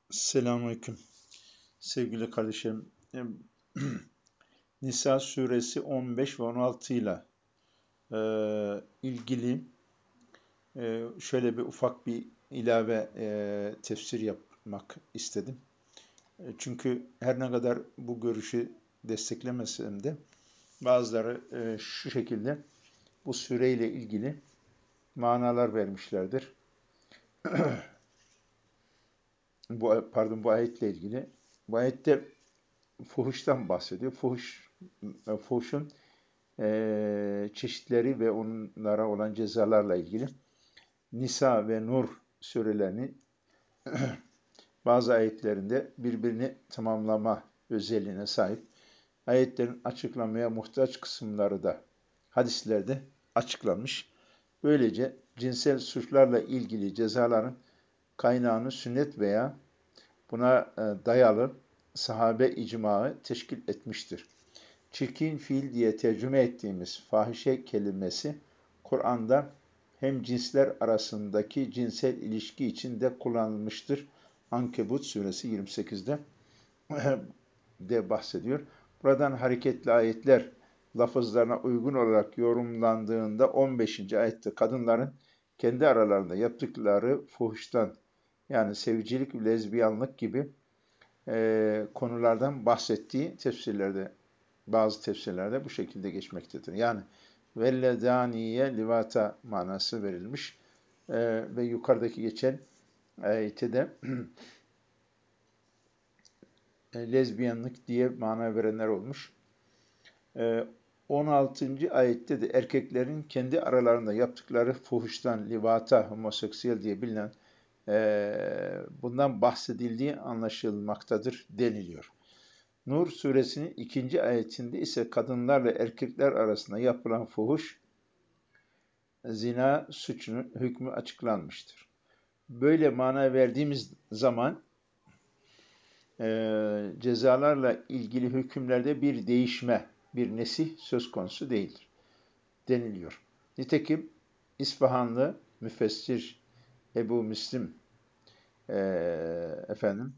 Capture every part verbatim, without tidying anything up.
Selamünaleyküm. Sevgili kardeşlerim, em, Nisa suresi on beş ve on altı ile e, ilgili e, şöyle bir ufak bir ilave e, tefsir yapmak istedim. E, çünkü her ne kadar bu görüşü desteklemesem de bazıları e, şu şekilde bu sureyle ilgili manalar vermişlerdir. Bu pardon bu ayetle ilgili. Bu ayette fuhuştan bahsediyor. Fuhuş, e, fuhuşun e, çeşitleri ve onlara olan cezalarla ilgili Nisa ve Nur surelerini bazı ayetlerinde birbirini tamamlama özelliğine sahip. Ayetlerin açıklamaya muhtaç kısımları da hadislerde açıklanmış. Böylece cinsel suçlarla ilgili cezaların kaynağını sünnet veya buna e, dayalı sahabe icmaı teşkil etmiştir. Çirkin fiil diye tercüme ettiğimiz fahişe kelimesi Kur'an'da hem cinsler arasındaki cinsel ilişki için de kullanılmıştır. Ankebut suresi yirmi sekizde de bahsediyor. Buradan hareketli ayetler lafızlarına uygun olarak yorumlandığında on beşinci ayette kadınların kendi aralarında yaptıkları fuhuştan yani sevicilik, lezbiyanlık gibi e, konulardan bahsettiği tefsirlerde bazı tefsirlerde bu şekilde geçmektedir. Yani velledaniye livata manası verilmiş ee, ve yukarıdaki geçen ayette de lezbiyenlik diye mana verenler olmuş. Ee, on altıncı ayette de erkeklerin kendi aralarında yaptıkları fuhuştan, livata, homoseksüel diye bilinen e, bundan bahsedildiği anlaşılmaktadır deniliyor. Nur suresinin ikinci ayetinde ise kadınlarla erkekler arasında yapılan fuhuş, zina suçunun hükmü açıklanmıştır. Böyle mana verdiğimiz zaman e, cezalarla ilgili hükümlerde bir değişme, bir nesih söz konusu değildir deniliyor. Nitekim İsfahanlı müfessir Ebu Müslim e, efendim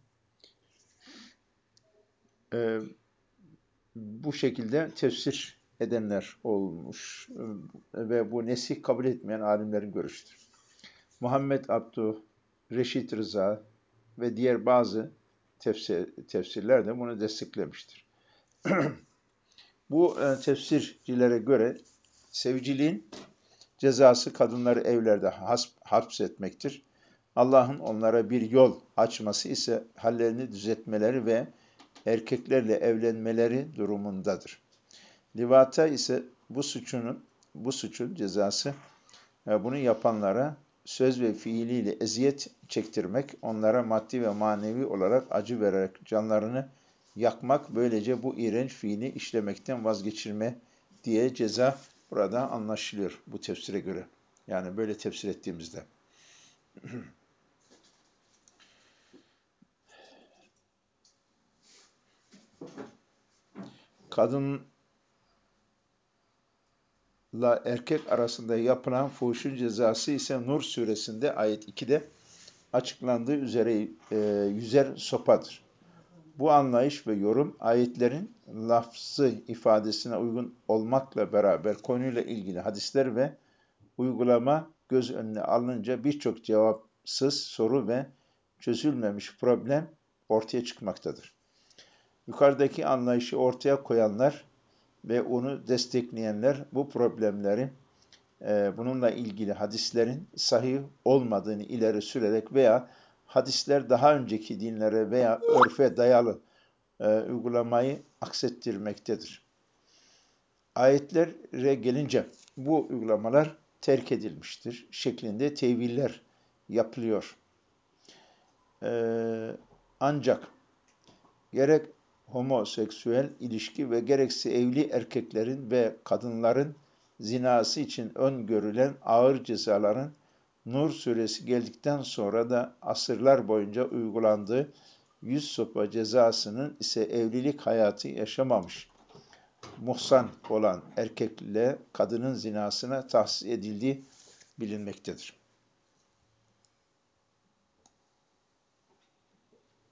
e, bu şekilde tefsir edenler olmuş ve bu nesih kabul etmeyen alimlerin görüşüdür. Muhammed Abduh, Reşit Rıza ve diğer bazı tefsir, tefsirler de bunu desteklemiştir. Bu e, tefsircilere göre sevciliğin cezası kadınları evlerde hasp, hapsetmektir. Allah'ın onlara bir yol açması ise hallerini düzeltmeleri ve erkeklerle evlenmeleri durumundadır. Livata ise bu suçunun bu suçun cezası ve bunu yapanlara söz ve fiiliyle eziyet çektirmek, onlara maddi ve manevi olarak acı vererek canlarını yakmak, böylece bu iğrenç fiili işlemekten vazgeçirme diye ceza burada anlaşılıyor bu tefsire göre. Yani böyle tefsir ettiğimizde. Kadınla erkek arasında yapılan fuhuşun cezası ise Nur suresinde ayet ikide açıklandığı üzere e, yüzer sopadır. Bu anlayış ve yorum ayetlerin lafzı ifadesine uygun olmakla beraber konuyla ilgili hadisler ve uygulama göz önüne alınınca birçok cevapsız soru ve çözülmemiş problem ortaya çıkmaktadır. Yukarıdaki anlayışı ortaya koyanlar ve onu destekleyenler bu problemleri e, bununla ilgili hadislerin sahih olmadığını ileri sürerek veya hadisler daha önceki dinlere veya örfe dayalı e, uygulamayı aksettirmektedir. Ayetlere gelince bu uygulamalar terk edilmiştir şeklinde teviller yapılıyor. Ee, ancak gerek homoseksüel ilişki ve gerekse evli erkeklerin ve kadınların zinası için öngörülen ağır cezaların Nur suresi geldikten sonra da asırlar boyunca uygulandığı yüz sopa cezasının ise evlilik hayatı yaşamamış muhsan olan erkekle kadının zinasına tahsis edildiği bilinmektedir.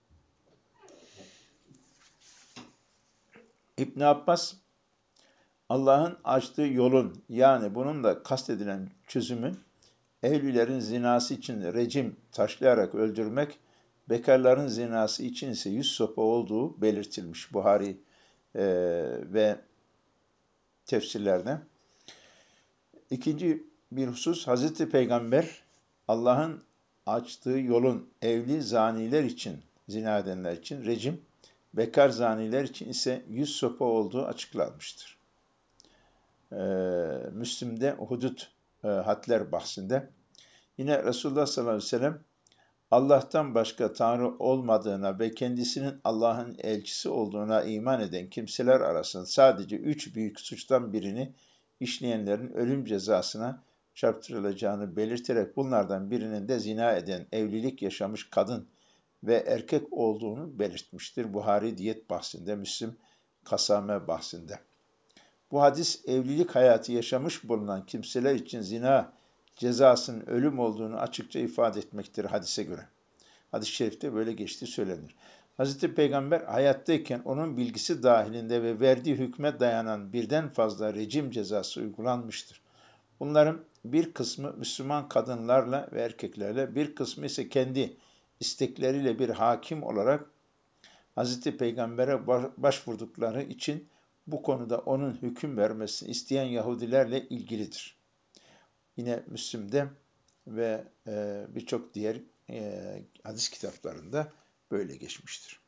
İbn Abbas, Allah'ın açtığı yolun, yani bunun da kastedilen çözümün, evlilerin zinası için rejim taşlayarak öldürmek, bekarların zinası için ise yüz sopa olduğu belirtilmiş Buhari e, ve tefsirlerde. İkinci bir husus, Hazreti Peygamber, Allah'ın açtığı yolun evli zaniler için, zina edenler için rejim, bekar zaniler için ise yüz sopa olduğu açıklanmıştır. Ee, Müslim'de hudud e, hadler bahsinde. Yine Resulullah sallallahu aleyhi ve sellem, Allah'tan başka Tanrı olmadığına ve kendisinin Allah'ın elçisi olduğuna iman eden kimseler arasında sadece üç büyük suçtan birini işleyenlerin ölüm cezasına çarptırılacağını belirterek bunlardan birinin de zina eden, evlilik yaşamış kadın ve erkek olduğunu belirtmiştir. Buhari diyet bahsinde, Müslim kasame bahsinde. Bu hadis evlilik hayatı yaşamış bulunan kimseler için zina cezasının ölüm olduğunu açıkça ifade etmektir hadise göre. Hadis-i şerifte böyle geçtiği söylenir. Hazreti Peygamber hayattayken onun bilgisi dahilinde ve verdiği hükme dayanan birden fazla rejim cezası uygulanmıştır. Bunların bir kısmı Müslüman kadınlarla ve erkeklerle, bir kısmı ise kendi istekleriyle bir hakim olarak Hazreti Peygamber'e başvurdukları için bu konuda onun hüküm vermesini isteyen Yahudilerle ilgilidir. Yine Müslim'de ve e, birçok diğer e, hadis kitaplarında böyle geçmiştir.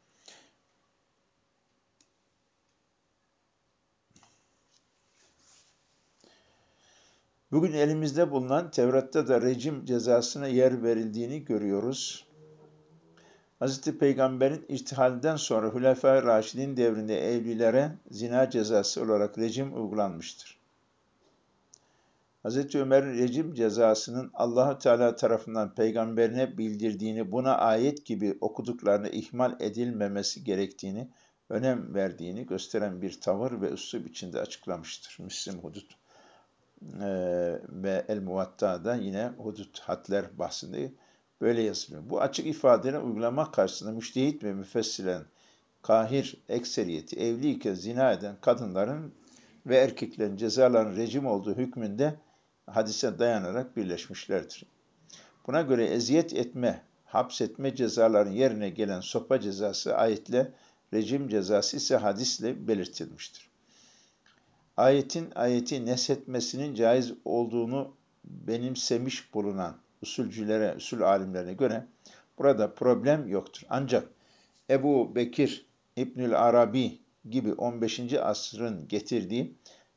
Bugün elimizde bulunan Tevrat'ta da rejim cezasına yer verildiğini görüyoruz. Hazreti Peygamber'in irtihalinden sonra Hulefâ-i Raşidin devrinde evlilere zina cezası olarak rejim uygulanmıştır. Hazreti Ömer'in rejim cezasının Allah-u Teala tarafından peygamberine bildirdiğini, buna ayet gibi okuduklarını ihmal edilmemesi gerektiğini, önem verdiğini gösteren bir tavır ve üslup içinde açıklamıştır. Müslim Hudud ee, ve El-Muvatta'da yine hudud hadler bahsinde böyle yazılıyor. Bu açık ifadeleri uygulamak karşısında müştehit ve müfessiren kahir ekseriyeti evliyken zina eden kadınların ve erkeklerin cezaların rejim olduğu hükmünde hadise dayanarak birleşmişlerdir. Buna göre eziyet etme, hapsetme cezaların yerine gelen sopa cezası ayetle, rejim cezası ise hadisle belirtilmiştir. Ayetin ayeti neshetmesinin caiz olduğunu benimsemiş bulunan usulcülere, usul alimlerine göre burada problem yoktur. Ancak Ebu Bekir İbnül Arabi gibi on beşinci asrın getirdiği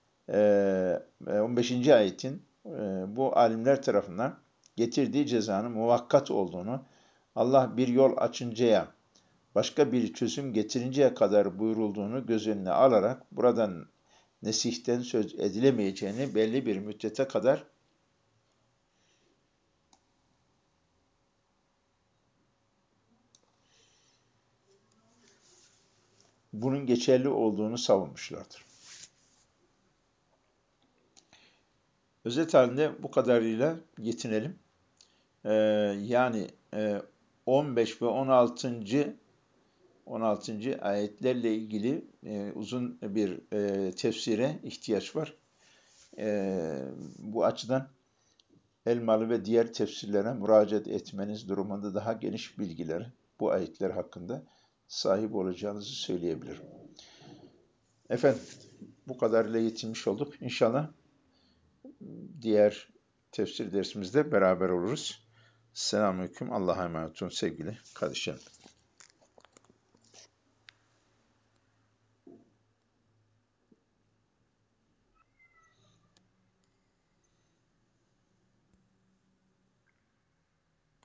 on beşinci ayetin bu alimler tarafından getirdiği cezanın muvakkat olduğunu, Allah bir yol açıncaya, başka bir çözüm getirinceye kadar buyurulduğunu göz önüne alarak buradan nesihten söz edilemeyeceğini belli bir müddete kadar bunun geçerli olduğunu savunmuşlardır. Özet halinde bu kadarıyla yetinelim. Ee, yani e, on beş ve on altıncı on altıncı ayetlerle ilgili e, uzun bir e, tefsire ihtiyaç var. E, bu açıdan Elmalı ve diğer tefsirlere müracaat etmeniz durumunda daha geniş bilgiler bu ayetler hakkında sahip olacağınızı söyleyebilirim. Efendim, bu kadarıyla yetinmiş olduk. İnşallah diğer tefsir dersimizde beraber oluruz. Selamünaleyküm. Allah'a emanet olun sevgili kardeşlerim.